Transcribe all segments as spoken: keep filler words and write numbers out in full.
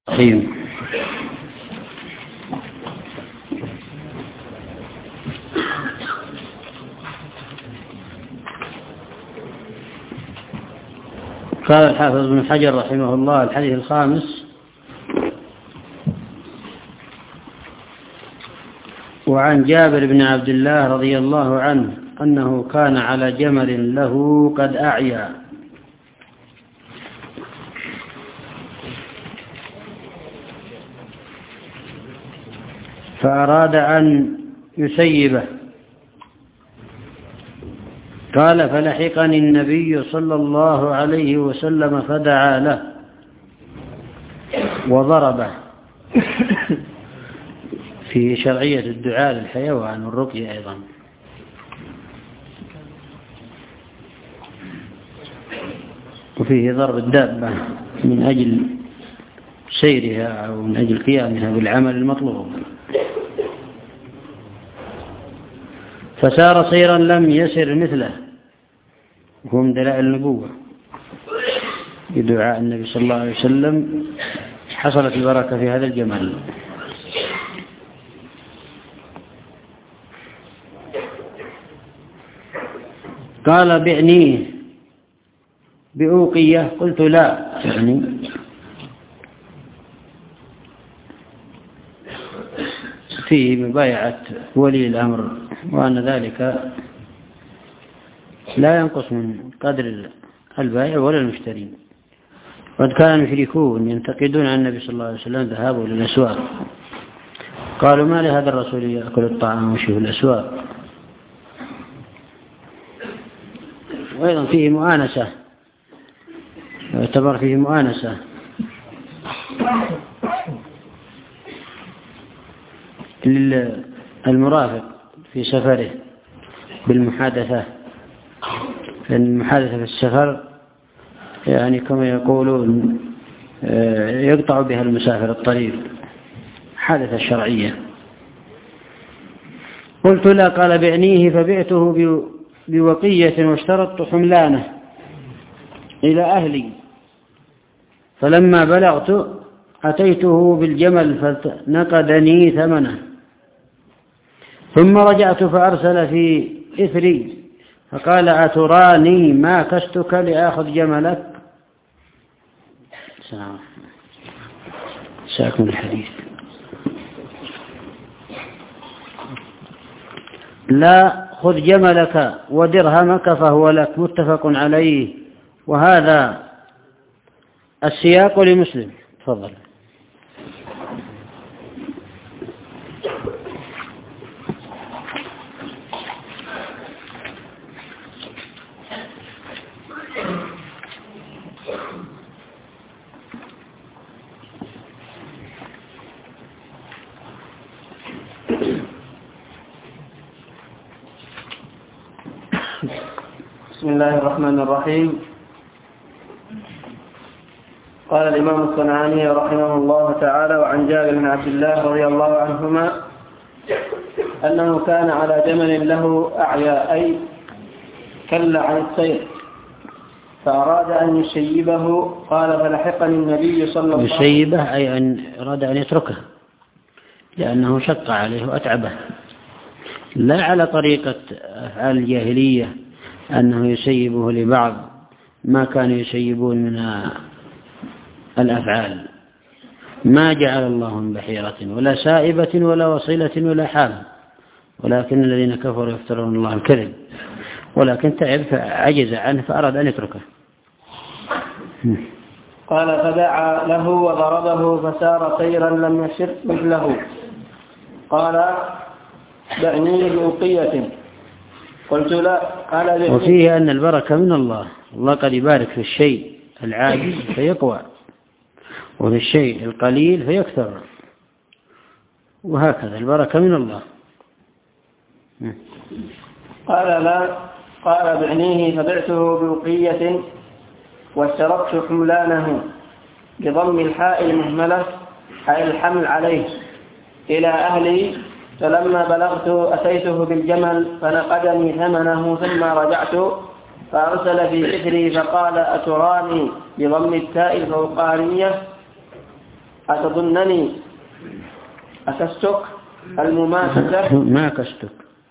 الرحيم. قال الحافظ ابن حجر رحمه الله: الحديث الخامس: وعن جابر بن عبد الله رضي الله عنه أنه كان على جمل له قد أعيا فأراد أن يسيبه، قال: فلحقني النبي صلى الله عليه وسلم فدعا له وضربه. في شرعية الدعاء للحيوان والرقية أيضا. وفيه ضرب الدابة من أجل سيرها أو من أجل قيامها بالعمل المطلوب. فسار سيرا لم يسر مثله، وهو من دلائل النبوة. بدعاء النبي صلى الله عليه وسلم حصلت البركة في هذا الجمل. قال: بعنيه بأوقية. قلت: لا، يعني فيه مبايعة ولي الأمر، وأن ذلك لا ينقص من قدر البائع ولا المشتري. قد كان المشركون ينتقدون عن النبي صلى الله عليه وسلم ذهابه للأسواق، قالوا: ما لهذا الرسول يأكل الطعام ويمشي في الأسواق. وأيضا فيه مؤانسة، يعتبر فيه مؤانسة للمرافق في سفره بالمحادثة، لأن المحادثة في السفر يعني كما يقولون يقطع بها المسافر الطريق، حادثة شرعية. قلت: لا. قال: بعنيه. فبعته بوقية واشترطت حملانه إلى أهلي، فلما بلغت أتيته بالجمل فنقدني ثمنه، ثم رجعت فأرسل في إثري فقال: أتراني ما كستك لآخذ جملك؟ ساكن الحديث. لا، خذ جملك ودرهمك فهو لك. متفق عليه. وهذا السياق لمسلم. تفضل. بسم الله الرحمن الرحيم. قال الإمام الصنعاني رحمه الله تعالى: وعن جابر بن عبد الله رضي الله عنهما أنه كان على جمل له أعيا، أي كل عن السير، فأراد أن يشيبه. قال: فلحقني النبي صلى الله عليه وسلم. يشيبه أي أن أراد أن يتركه لأنه شق عليه وأتعبه، لا على طريقة أفعال الجاهلية أنه يسيبه لبعض ما كانوا يسيبون من الأفعال. ما جعل الله من بحيرة ولا سائبة ولا وصيلة ولا حام، ولكن الذين كفروا يفترون الله الكذب. ولكن تعب فعجز عنه فأراد أن يتركه. قال: فدعا له وضربه فسار سيرا لم يسر مثله. قال: دعني بأوقية. قلت: لا. قال: وفيه أن البركة من الله. الله قد يبارك في الشيء العاجز فيقوى، وفي الشيء القليل فيكثر، وهكذا البركة من الله. قال: لا. قال: بعنيه. فبعته بوقية واشترطت حملانه بضم الحاء المهملة، أي الحمل عليه، إلى أهلي، فلما بلغت أتيته بالجمل فنقدني ثمنه، ثم رجعت فأرسل في إثري فقال: أتراني بضم التاء الفوقانية أتظنني أكستك المماسكة ما كستك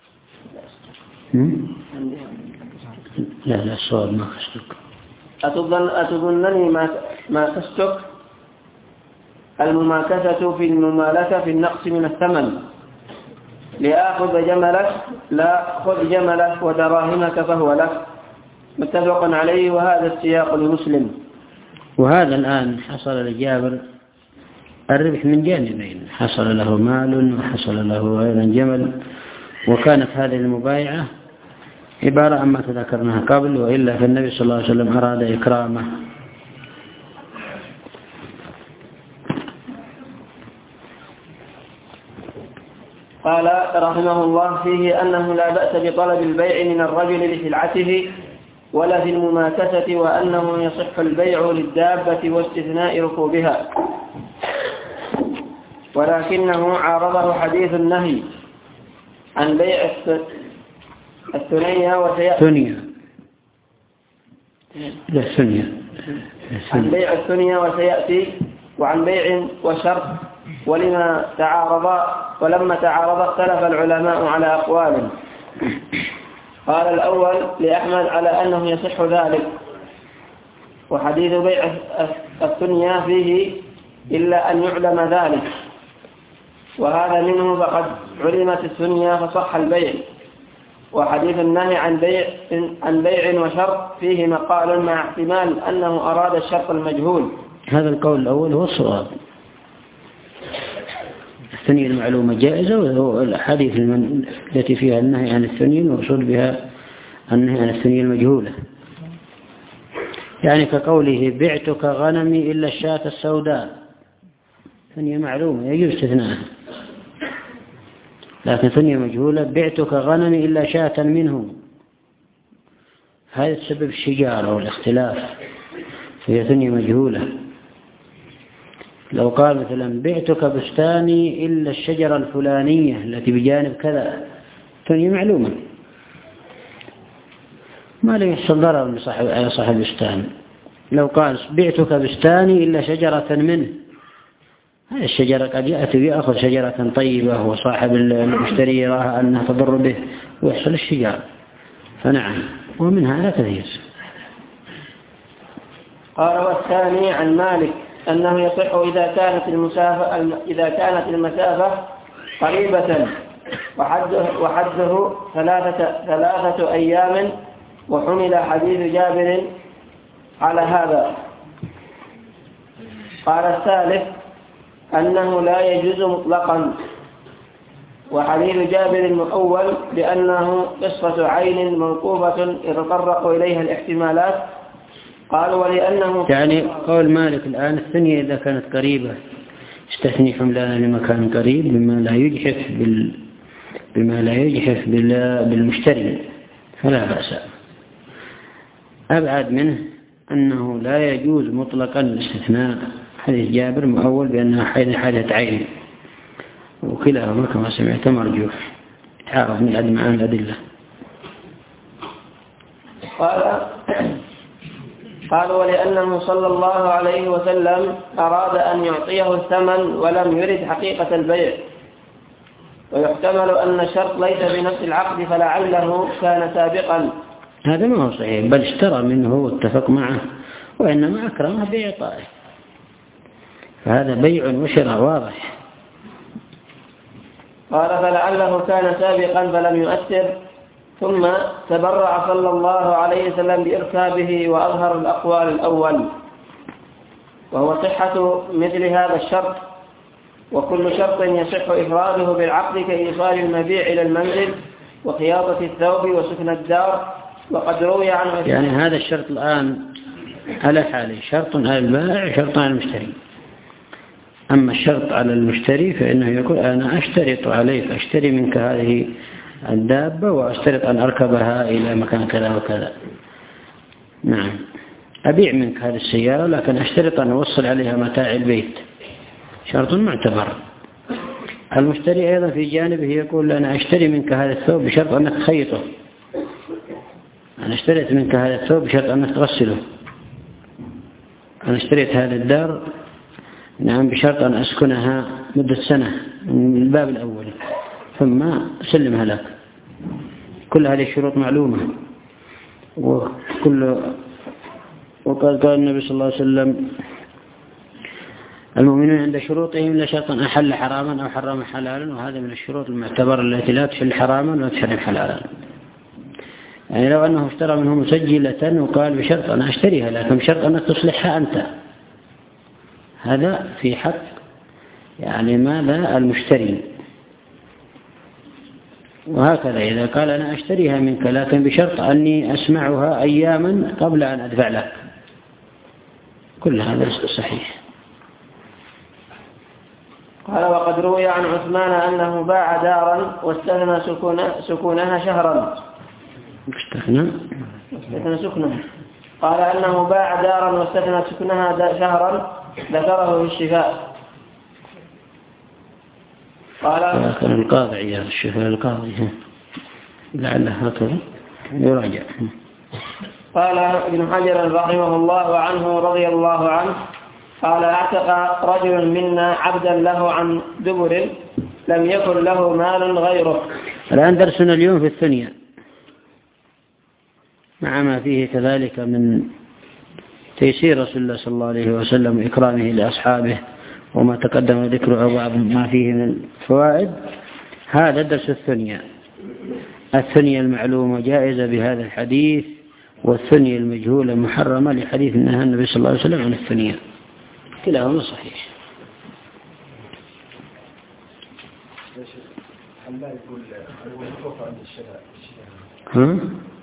لا لا الصواب ما كستك أتظن أتظنني ما ما كستك المماكسة في الممالكة في النقص من الثمن لآخذ جملك لا خذ جملك ودراهمك فهو لك متفق عليه. وهذا السياق لمسلم. وهذا الآن حصل لجابر الربح من جانبين، حصل له مال وحصل له أيضا جمل، وكانت هذه المبايعة عبارة عن ما تذكرناها قبل، وإلا فالنبي صلى الله عليه وسلم أراد إكرامه. قال رحمه الله فيه أنه لا بأس بطلب البيع من الرجل لسلعته ولا في المماكسة، وأنه يصح البيع للدابة واستثناء ركوبها، ولكنه عارضه حديث النهي عن بيع الثنية وسيأتي عن بيع الثنية وسيأتي وعن بيع وشرط. ولما تعارض ولما تعارض اختلف العلماء على أقوال. قال الأول لأحمد على أنه يصح ذلك، وحديث بيع الثنية فيه إلا أن يعلم ذلك، وهذا منه فقد علمت الثنية فصح البيع. وحديث النهي عن بيع عن بيع وشرط فيه مقال مع احتمال أنه أراد الشرط المجهول. هذا القول الأول هو الصواب، الثنية المعلومة جائزة، والحديث التي فيها النهي عن الثنية المقصود بها النهي عن الثنية المجهولة، يعني كقوله بعتك غنمي إلا الشاة السوداء، ثنية معلومة يجوز استثناءها، لكن ثنية مجهولة بعتك غنمي إلا شاة منه، هذا السبب الشجارة والاختلاف، فهي ثنية مجهولة. لو قال مثلا بعتك بستاني إلا الشجرة الفلانية التي بجانب كذا، ثنية معلومة ما لا يحصل ضرر على صاحب البستان. لو قال بعتك بستاني إلا شجرة منه، هذه الشجرة قد يأتي ويأخذ شجرة طيبة وصاحب المشتري يراها أنها تضر به ويحصل الشجار، فنعم ومن هذا كثير. قال والثاني عن مالك أنه يصح إذا كانت المسافة إذا كانت المسافة قريبة وحده وحده ثلاثة ثلاثة أيام، وحمل حديث جابر على هذا. قال الثالث أنه لا يجوز مطلقا، وحديث جابر المؤول لأنه قصة عين موقوفة يتطرق إليها الاحتمالات. قال ولأنه يعني قول مالك الآن الثانية إذا كانت قريبة استثني حملانها لمكان قريب بما لا يجحف بال... بما لا يجحف بال... بالمشتري فلا بأس. أبعد منه أنه لا يجوز مطلقا الاستثناء، حديث جابر مؤول بأنها حادثة عين، وكلاهما كما سمعت مرجوح تعارض من عدم عن الأدلة. قال قال ولأنه صلى الله عليه وسلم أراد أن يعطيه الثمن ولم يرد حقيقة البيع، ويحتمل أن الشرط ليس بنفس العقد فلعله كان سابقا. هذا ما هو صحيح، بل اشترى منه واتفق معه وإنما أكرمه بإعطائه، فهذا بيع وشراء واضح. قال فلعله كان سابقا فلم يؤثر، ثم تبرع صلى الله عليه وسلم بإركابه وأظهر الأقوال الأول، وهو صحة مثل هذا الشرط، وكل شرط يصح إفراده بالعقد كإيصال المبيع إلى المنزل وخياطة الثوب وسكن الدار. وقد روي عنه يعني هذا الشرط الآن على حاله، شرط على البائع شرط على المشتري. أما الشرط على المشتري فإنه يقول أنا أشترط عليك، أشتري منك هذه الدابة وأشترط أن أركبها إلى مكان كذا وكذا. نعم أبيع منك هذه السيارة لكن أشترط أن أوصل عليها متاع البيت، شرط معتبر. المشتري أيضا في جانبه يقول أنا أشتري منك هذا الثوب بشرط أنك تخيطه، أنا اشتريت منك هذا الثوب بشرط أنك تغسله، أنا اشتريت هذا الدار نعم بشرط أن أسكنها مدة سنة من الباب الأول ثم أسلمها لك. كل هذه الشروط معلومة. وكل وقال قال النبي صلى الله عليه وسلم المؤمنون عند شروطهم لا شرط أن أحل حراما أو حرم حلالا، وهذا من الشروط المعتبرة التي لا تحل حراما ولا تحرم حلالا. يعني لو أنه اشترى منه مسجلة وقال بشرط أن أشتريها لكن بشرط أنك تصلحها أنت، هذا في حق يعني ماذا المشتري. وهكذا إذا قال أنا أشتريها منك لكن بشرط أني أسمعها أياما قبل أن أدفع لك، كل هذا صحيح. قال وقد روي عن عثمان أنه باع دارا واستثنى سكونها شهرا. استثنى استثنى سكنها. قال أنه باع دارا واستثنى سكنها شهرا، ذكره في الشفاء. قال لكن القاضي عياذ الشفاء القاضي لعله هكذا يراجع. قال ابن حجر رحمه الله عنه رضي الله عنه قال اعتق رجل منا عبدا له عن دبر لم يكن له مال غيره. الآن درسنا اليوم في الثانية مع ما فيه كذلك من تيسير رسول الله صلى الله عليه وسلم وإكرامه لأصحابه وما تقدم ذكره بعض ما فيه من الفوائد. هذا درس الثانية. الثانية المعلومة جائزة بهذا الحديث، والثانية المجهولة محرمة لحديث نهى النبي صلى الله عليه وسلم عن الثانية. كلاهما صحيح. ها؟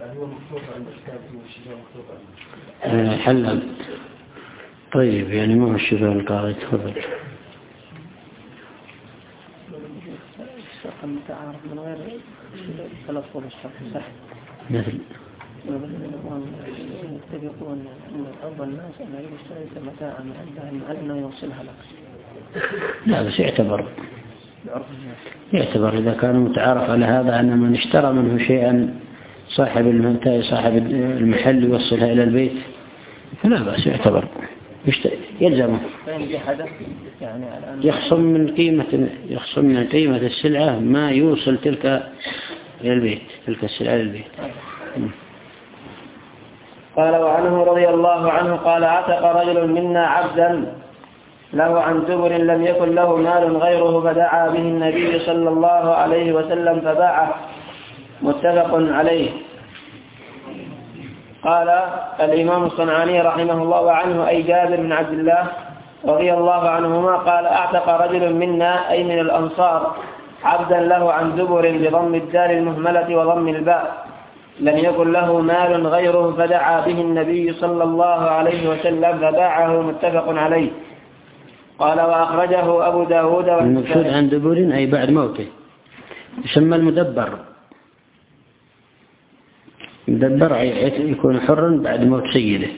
حلال. طيب يعني ما هو الشفاء القاضي؟ تفضل. المتعارف من غير تلفظ الشرط صح. مثل يتفقون أن أفضل الناس أن يشتري متاعا على أنه يوصلها لك. لا بس يعتبر يعتبر إذا كان متعارف على هذا أن من اشترى منه شيئا صاحب المتاع صاحب المحل يوصلها إلى البيت فلا بأس يعتبر يلزمه. يعني يخصم من قيمة يخصم من قيمة السلعة ما يوصل تلك إلى البيت تلك السلعة إلى البيت. قال وعنه رضي الله عنه قال اعتق رجل منا عبدا له عن دبر لم يكن له مال غيره فدعا به النبي صلى الله عليه وسلم فباعه، متفق عليه. قال الإمام الصنعاني رحمه الله عنه أي جابر بن عبد الله رضي الله عنهما قال اعتق رجل منا أي من الأنصار عبدا له عن دبر بضم الدال المهملة وضم الباء لم يكن له مال غيره فدعا به النبي صلى الله عليه وسلم فباعه، متفق عليه. قال وأخرجه أبو داود. المقصود عن دبر أي بعد موته، يسمى المدبر. مدبر يكون حرا بعد موت سيده.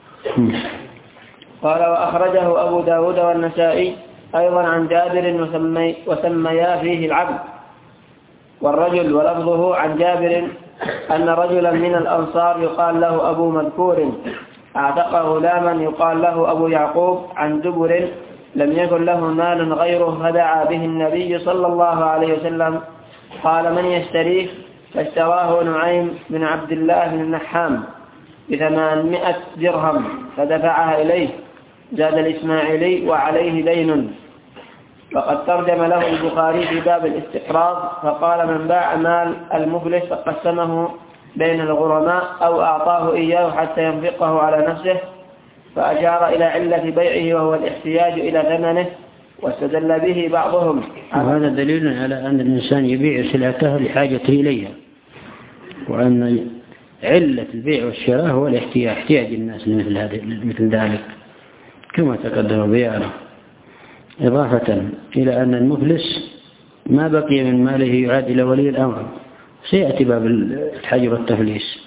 قال وأخرجه أبو داود والنسائي أيضا عن جابر وسمي وسميا فيه العبد والرجل، ولفظه عن جابر أن رجلا من الأنصار يقال له أبو مذكور اعتق غلاما يقال له أبو يعقوب عن دبر لم يكن له مال غيره فدعا به النبي صلى الله عليه وسلم قال من يشتريه؟ فاشتراه نعيم بن عبد الله بن النحام بثمانمائة درهم فدفعها إليه. زاد الإسماعيلي وعليه دين. وقد ترجم له البخاري في باب الاستقراض فقال من باع مال المفلس فقسمه بين الغرماء أو أعطاه إياه حتى ينفقه على نفسه، فأشار إلى علة بيعه وهو الاحتياج إلى ثمنه، واستدل به بعضهم. وهذا دليل على أن الإنسان يبيع سلعته لحاجته إليها، وأن علة البيع والشراء هو الاحتياج احتياج الناس لمثل هذا مثل ذلك كما تقدم بيانه، إضافة إلى أن المفلس ما بقي من ماله يعاد إلى ولي الأمر، سيأتي باب الحجر والتفليس.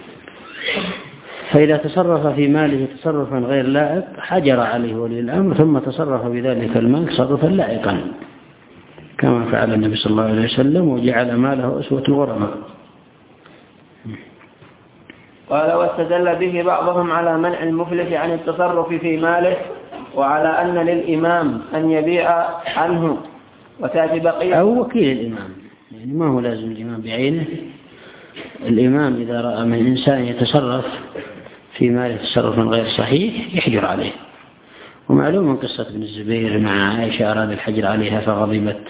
فإذا تصرف في ماله تصرفا غير لائق حجر عليه ولي الأمر ثم تصرف بذلك المال تصرفا لائقا كما فعل النبي صلى الله عليه وسلم وجعل ماله أسوة الغرماء. قال واستدل به بعضهم على منع المفلس عن التصرف في ماله وعلى أن للإمام أن يبيع عنه وتأتي بقية أو وكيل الإمام، يعني ما هو لازم الإمام بعينه. الإمام إذا رأى من إنسان يتصرف في ماله تصرفا غير صحيح يحجر عليه. ومعلوم من قصة ابن الزبير مع عائشة أراد الحجر عليها فغضبت.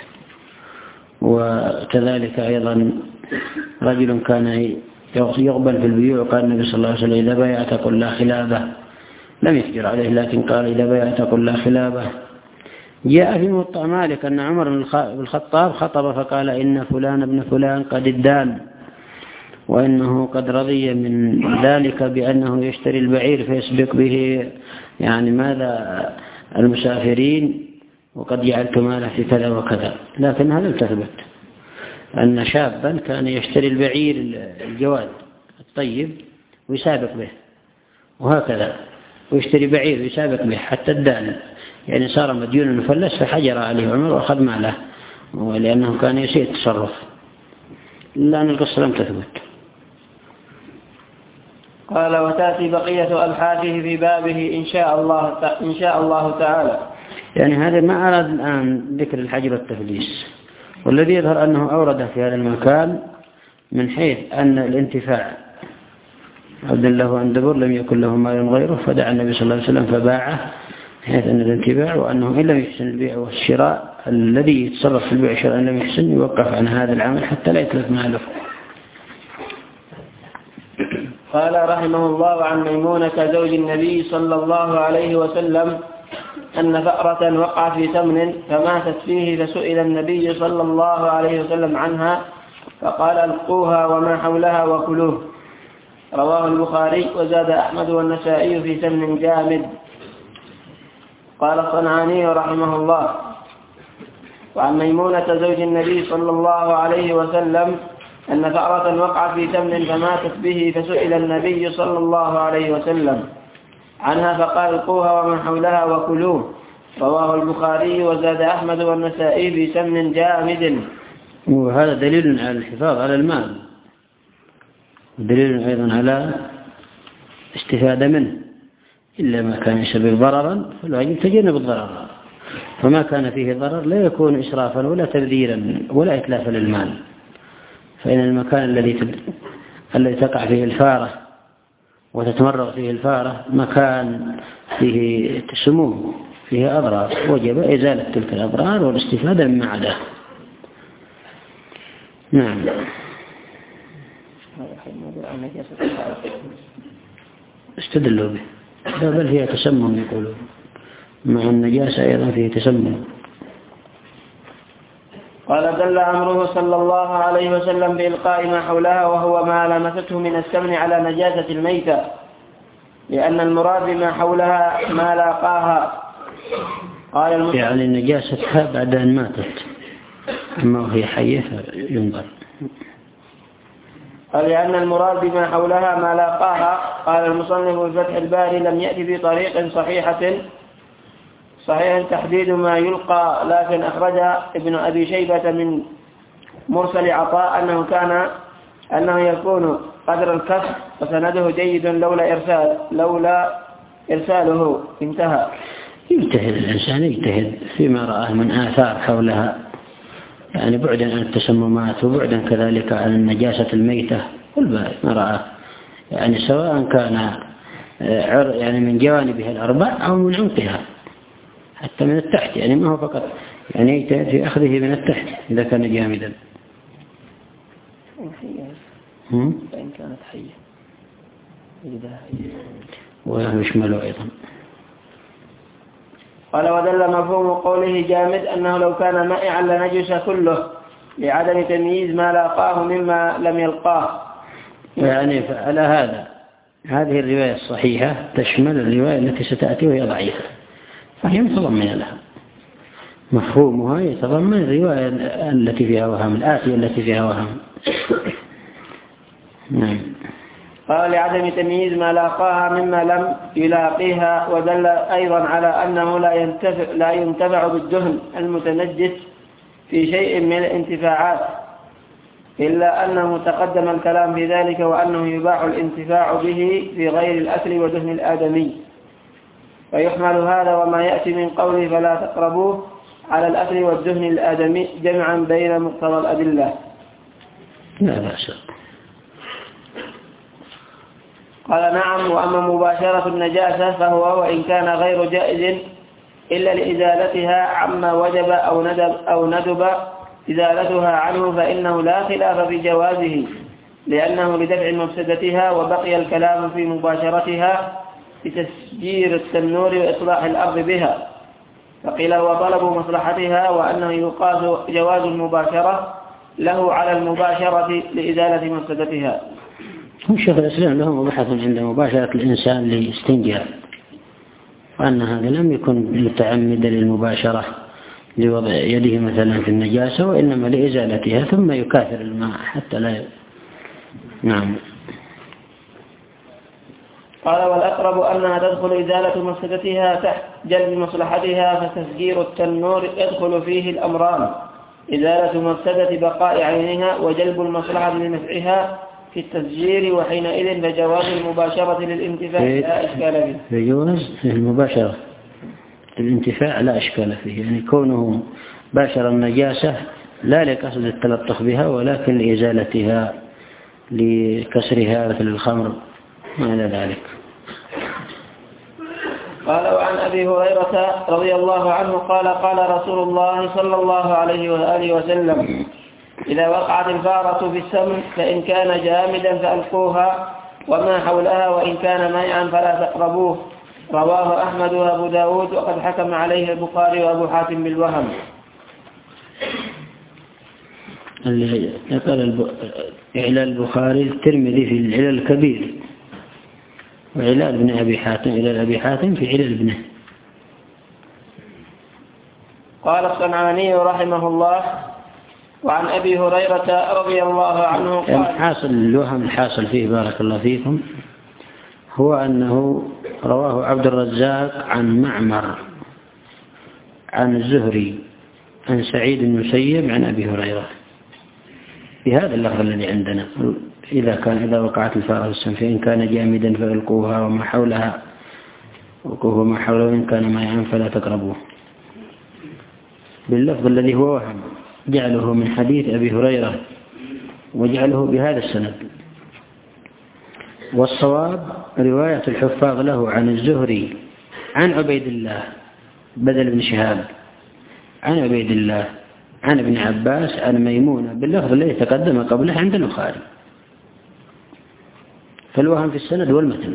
وكذلك أيضا رجل كان يقبل في البيوع، قال النبي صلى الله عليه وسلم إذا بايعت قل لا خلابة، لم يحجر عليه لكن قال إذا بايعت قل لا خلابة. جاء في موطأ مالك أن عمر بن الخطاب خطب فقال إن فلان ابن فلان قد ادان، وإنه قد رضي من ذلك بأنه يشتري البعير فيسبق به يعني ماذا المسافرين، وقد جعلت ماله في كذا وكذا. لكن هذا لم تثبت أن شابا كان يشتري البعير الجواد الطيب ويسابق به، وهكذا ويشتري بعير ويسابق به حتى الدان، يعني صار مديون مفلس فحجر عليه عمر وأخذ ماله، ولأنه كان يسيء التصرف. لأن القصة لم تثبت. قال وتأتي بقية أبحاثه في بابه إن شاء الله إن شاء الله تعالى. يعني هذا ما أراد الآن ذكر الحجر والتفليس، والذي يظهر أنه أورده في هذا المكان من حيث أن الانتفاع عبد الله أن دبر لم يكن له مال غيره فدعا النبي صلى الله عليه وسلم فباعه، حيث أن الانتفاع وأنه إن لم يحسن البيع والشراء الذي يتصرف في البيع والشراء إن لم يحسن يوقف عن هذا العمل حتى لا يتلف ماله. قال رحمه الله عن ميمونة زوج النبي صلى الله عليه وسلم أن فأرة وقعت في تمر فماتت فيه، فسئل النبي صلى الله عليه وسلم عنها فقال القوها وما حولها وكلوه. رواه البخاري وزاد أحمد والنسائي في تمر جامد. قال الصنعاني رحمه الله وعن ميمونة زوج النبي صلى الله عليه وسلم أن فأرة وقعت في تمر فماتت به، فسئل النبي صلى الله عليه وسلم عنها فقال القوها وما حولها وكلوه. رواه البخاري وزاد أحمد والنسائي في سمن جامد. وهذا دليل على الحفاظ على المال، ودليل أيضا على استفادة منه، إلا ما كان يسبب ضررا فالواجب تجنب الضرر، فما كان فيه ضرر لا يكون إسرافا ولا تبذيرا ولا إتلافا للمال. فإن المكان الذي تب... الذي تقع فيه الفارة وتتمرغ فيه الفارة مكان فيه سموم فيه أضرار، وجب إزالة تلك الأضرار والاستفادة مما عداه. نعم. استدلوا به، بل هي تسمم يقولون، مع النجاسة أيضا فيه تسمم. قال دل أمره صلى الله عليه وسلم بإلقاء ما حولها وهو ما لمسته من السمن على نجاسة الميتة، لأن المراد بما حولها ما لاقاها. قال المسلم يعني نجاستها بعد أن ماتت، أما وهي حية ينظر. قال لأن المراد بما حولها ما لاقاها. قال المصنف بفتح الباري لم يأتي بطريق صحيحة صحيح تحديد ما يلقى، لكن أخرج ابن أبي شيبة من مرسل عطاء أنه كان أنه يكون قدر الكف وسنده جيد لولا إرسال لولا إرساله. انتهى. يجتهد الإنسان يجتهد فيما رآه من آثار حولها، يعني بعدا عن التسممات وبعدا كذلك عن النجاسة الميتة كل ما رآه، يعني سواء كان يعني من جوانبها الأربع أو من عمقها حتى من التحت، يعني ما هو فقط يعني يجتهد في أخذه من التحت إذا كان جامدا. فإن كانت حية ويشمله أيضا. قال ودل مفهوم قوله جامد أنه لو كان مائعا لنجس كله لعدم تمييز ما لاقاه مما لم يلقاه. يعني على هذا هذه الرواية الصحيحة تشمل الرواية التي ستأتي وهي ضعيفة، فهي متضمنة لها، مفهومها يتضمن الرواية التي فيها وهم، الآتية التي فيها وهم. نعم. قال لعدم تمييز ما لاقاها مما لم يلاقيها. ودل أيضا على أنه لا ينتفع, لا ينتفع بالدهن المتنجس في شيء من الانتفاعات، إلا أنه تقدم الكلام في ذلك، وأنه يباح الانتفاع به في غير الأكل ودهن الآدمي. ويحمل هذا وما يأتي من قوله فلا تقربوه على الأكل والدهن الآدمي جمعا بين مقتضى الأدلة. لا بأس. قال نعم. وأما مباشرة النجاسة فهو وإن كان غير جائز إلا لإزالتها عما وجب أو ندب, أو ندب إزالتها عنه فإنه لا خلاف في جوازه لأنه لدفع مفسدتها. وبقي الكلام في مباشرتها بتسجير التنور وإصلاح الأرض بها، فقيل هو طلب مصلحتها وأنه يقاس جواز المباشرة له على المباشرة لإزالة مفسدتها. شيخ الإسلام له مبحث عند مباشرة الإنسان لاستنجاء، وأن هذا لم يكن متعمدا للمباشرة لوضع يده مثلا في النجاسة، وإنما لإزالتها ثم يكاثر الماء حتى لا ي... نعم. قال والأقرب أنها تدخل إزالة مفسدتها تحت جلب مصلحتها، فتسجير التنور يدخل فيه الأمران: إزالة مفسدة بقاء عينها وجلب المصلحة لنفعها في التسجير، وحينئذ فجواز المباشرة للانتفاع لا إشكال فيه. يجوز المباشرة للانتفاع لا إشكال فيه، يعني كونه باشر النجاسة لا لقصد التلطخ بها ولكن لإزالتها لكسرها مثل الخمر ما إلى ذلك. قال وعن أبي هريرة رضي الله عنه قال قال رسول الله صلى الله عليه وآله وسلم: إذا وقعت الفارة في السمن فإن كان جامدا فألقوها وما حولها، وإن كان مائعا فلا تقربوه. رواه أحمد وأبو داود، وقد حكم عليه البخاري وأبو حاتم بالوهم. اللي نقل إعلال البخاري الترمذي في العلل الكبير، وعلال ابن أبي حاتم إلى أبي حاتم في علل ابنه. قال الصنعاني رحمه الله: وعن أبي هريرة رضي الله عنه قال: حاصل الوهم الحاصل فيه بارك الله فيكم هو أنه رواه عبد الرزاق عن معمر عن الزهري عن سعيد بن المسيب عن أبي هريرة بهذا اللفظ الذي عندنا: إذا كان إذا وقعت الفارة في السم فإن كان جامدا فألقوها وما حولها وقوه وما حوله، وإن كان مائعا فلا تقربوه، باللفظ الذي هو وهم جعله من حديث أبي هريرة وجعله بهذا السند. والصواب رواية الحفاظ له عن الزهري عن عبيد الله بدل بن شهاب عن عبيد الله عن ابن عباس عن ميمونة باللفظ الذي تقدم قبله عند البخاري، فالوهم في السند والمتن.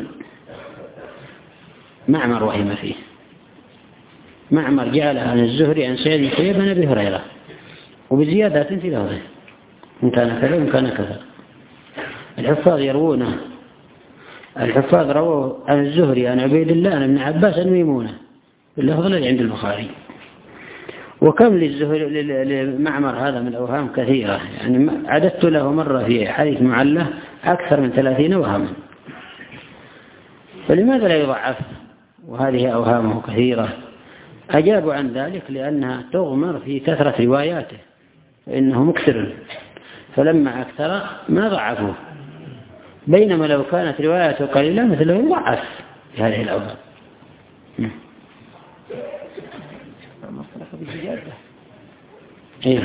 معمر وهم فيه، معمر جعل عن الزهري عن سعيد بن المسيب عن أبي هريرة وبزيادات في لفظه إن كان كذا وإن كان كذا. الحفاظ يروونه، الحفاظ رواه عن الزهري عن عبيد الله عن ابن عباس عن ميمونة باللفظ الذي عند البخاري. وكم للزهري لمعمر هذا من الأوهام كثيرة، يعني عددت له مرة في حديث معله أكثر من ثلاثين وهما، فلماذا لا يضعف وهذه أوهامه كثيرة؟ أجابوا عن ذلك لأنها تغمر في كثرة رواياته فإنه مكثر، فلما أكثر ما ضعفوه، بينما لو كانت رواياته قليلة مثله يضعف في هذه الأوهام. إيه.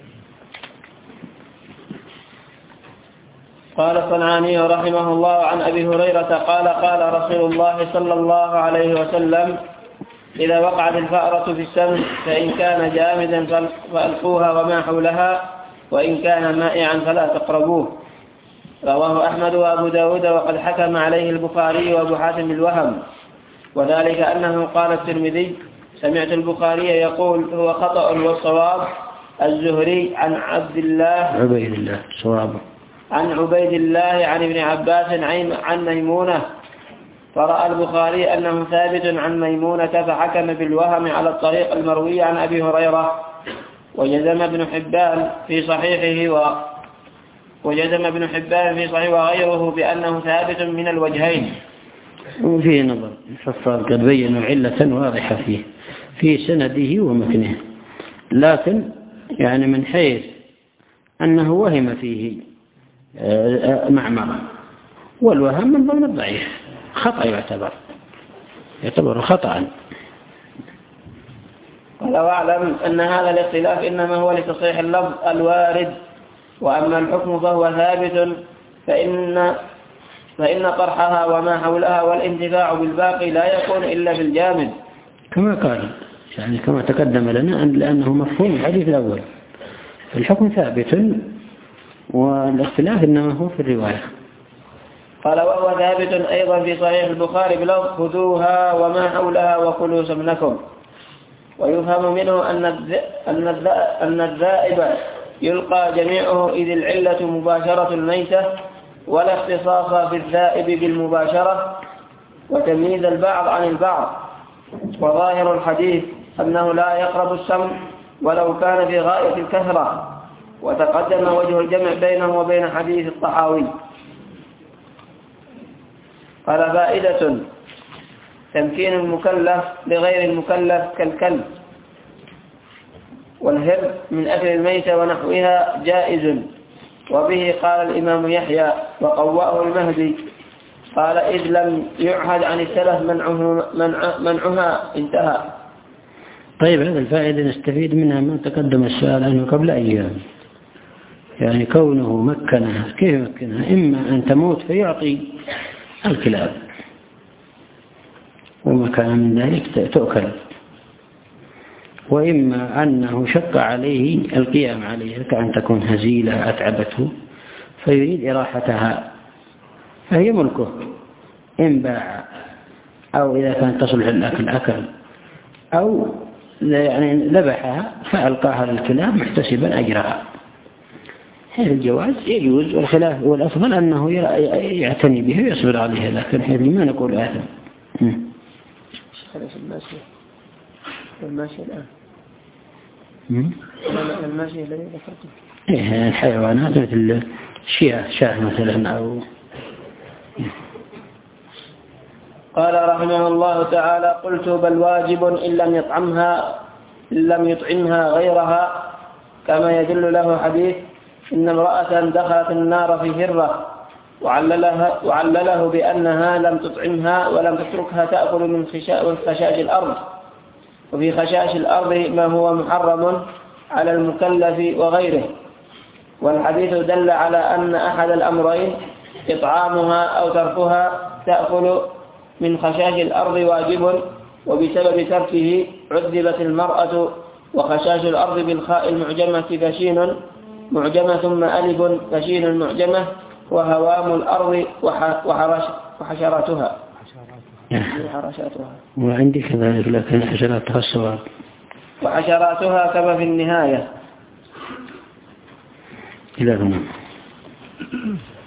قال الصنعاني رحمه الله عن أبي هريرة قال قال رسول الله صلى الله عليه وسلم: إذا وقعت الفأرة في السمن فإن كان جامدا فألقوها وما حولها، وإن كان مائعا فلا تقربوه. رواه أحمد وأبو داود، وقد حكم عليه البخاري وأبو حاتم بالوهم، وذلك أنه قال الترمذي: سمعت البخاري يقول هو خطأ والصواب الزهري عن عبد الله عبيد الله صواب عن عبيد الله عن ابن عباس عن ميمونة، فرأى البخاري أنه ثابت عن ميمونة فحكم بالوهم على الطريق المروي عن أبي هريرة. وجزم ابن حبان في صحيحه و وجزم ابن حبان في صحيحه وغيره بأنه ثابت من الوجهين. وفيه نظر، الحفاظ قد بينوا علة واضحة فيه في سنده ومتنه، لكن يعني من حيث أنه وهم فيه معمر، والوهم من ضمن الضعيف، خطأ يعتبر، يعتبر خطأ. قال واعلم أن هذا الاختلاف إنما هو لتصحيح اللفظ الوارد، وأما الحكم فهو ثابت، فإن فإن طرحها وما حولها والانتفاع بالباقي لا يكون إلا في الجامد، كما قال يعني كما تقدم لنا أن لأنه مفهوم الحديث الأول. الحكم ثابت والاختلاف إنما هو في الرواية. قال وهو ثابت أيضا في صحيح البخاري بلفظ خذوها وما حولها وكلوا سمنكم. ويفهم منه أن الذائب يلقى جميعه إذ العلة مباشرة الميتة، ولا اختصاص في الذائب بالمباشرة وتمييز البعض عن البعض. وظاهر الحديث أنه لا يقرب السمن ولو كان في غاية الكثرة، وتقدم وجه الجمع بينه وبين حديث الطحاوي. قال فائدة: تمكين المكلف لغير المكلف كالكلب والهرب من أكل الميتة ونحوها جائز. وبه قال الإمام يحيى وقواه المهدي، قال إذ لم يعهد عن السلف منعه منع منعها انتهى. طيب هذه الفائدة نستفيد منها ما تقدم السؤال عنه قبل أيام، يعني كونه مكنها كيف مكنها؟ إما أن تموت فيعطي الكلاب، وما كان من ذلك تؤكل، وإما أنه شق عليه القيام عليها كأن تكون هزيلة أتعبته فيريد إراحتها فهي ملكه، إن باع أو إذا كانت تصلح الأكل أكل، أو يعني ذبحها فألقاها للكلاب محتسبا أجرها. هذا الجواز يجوز، والخلاف والأفضل أنه يعتني بها ويصبر عليها، لكن هذه ما نقول آثم. خليش الماشي الماشي الآن الماشي الذي ذكرته إيه الحيوانات مثل الشياه شاه مثلا أو. قال رحمه الله تعالى: قلت بل واجب إن لم يطعمها إن لم يطعمها غيرها، كما يدل له حديث إن امرأة دخلت النار في هرة وعللها وعلله بأنها لم تطعمها ولم تتركها تأكل من خشاش الأرض، وفي خشاش الأرض ما هو محرم على المكلف وغيره. والحديث دل على أن أحد الأمرين إطعامها أو تركها تأكل من خشاش الأرض واجب، وبسبب تركه عذبت المرأة. وخشاش الأرض بالخاء المعجمة فشين معجمة ثم ألف فشين معجمة، وهوام الأرض وحشراتها وحشراتها وعندي كذلك لكن حشراتها الصواب وحشراتها كما في النهاية. إلى هنا.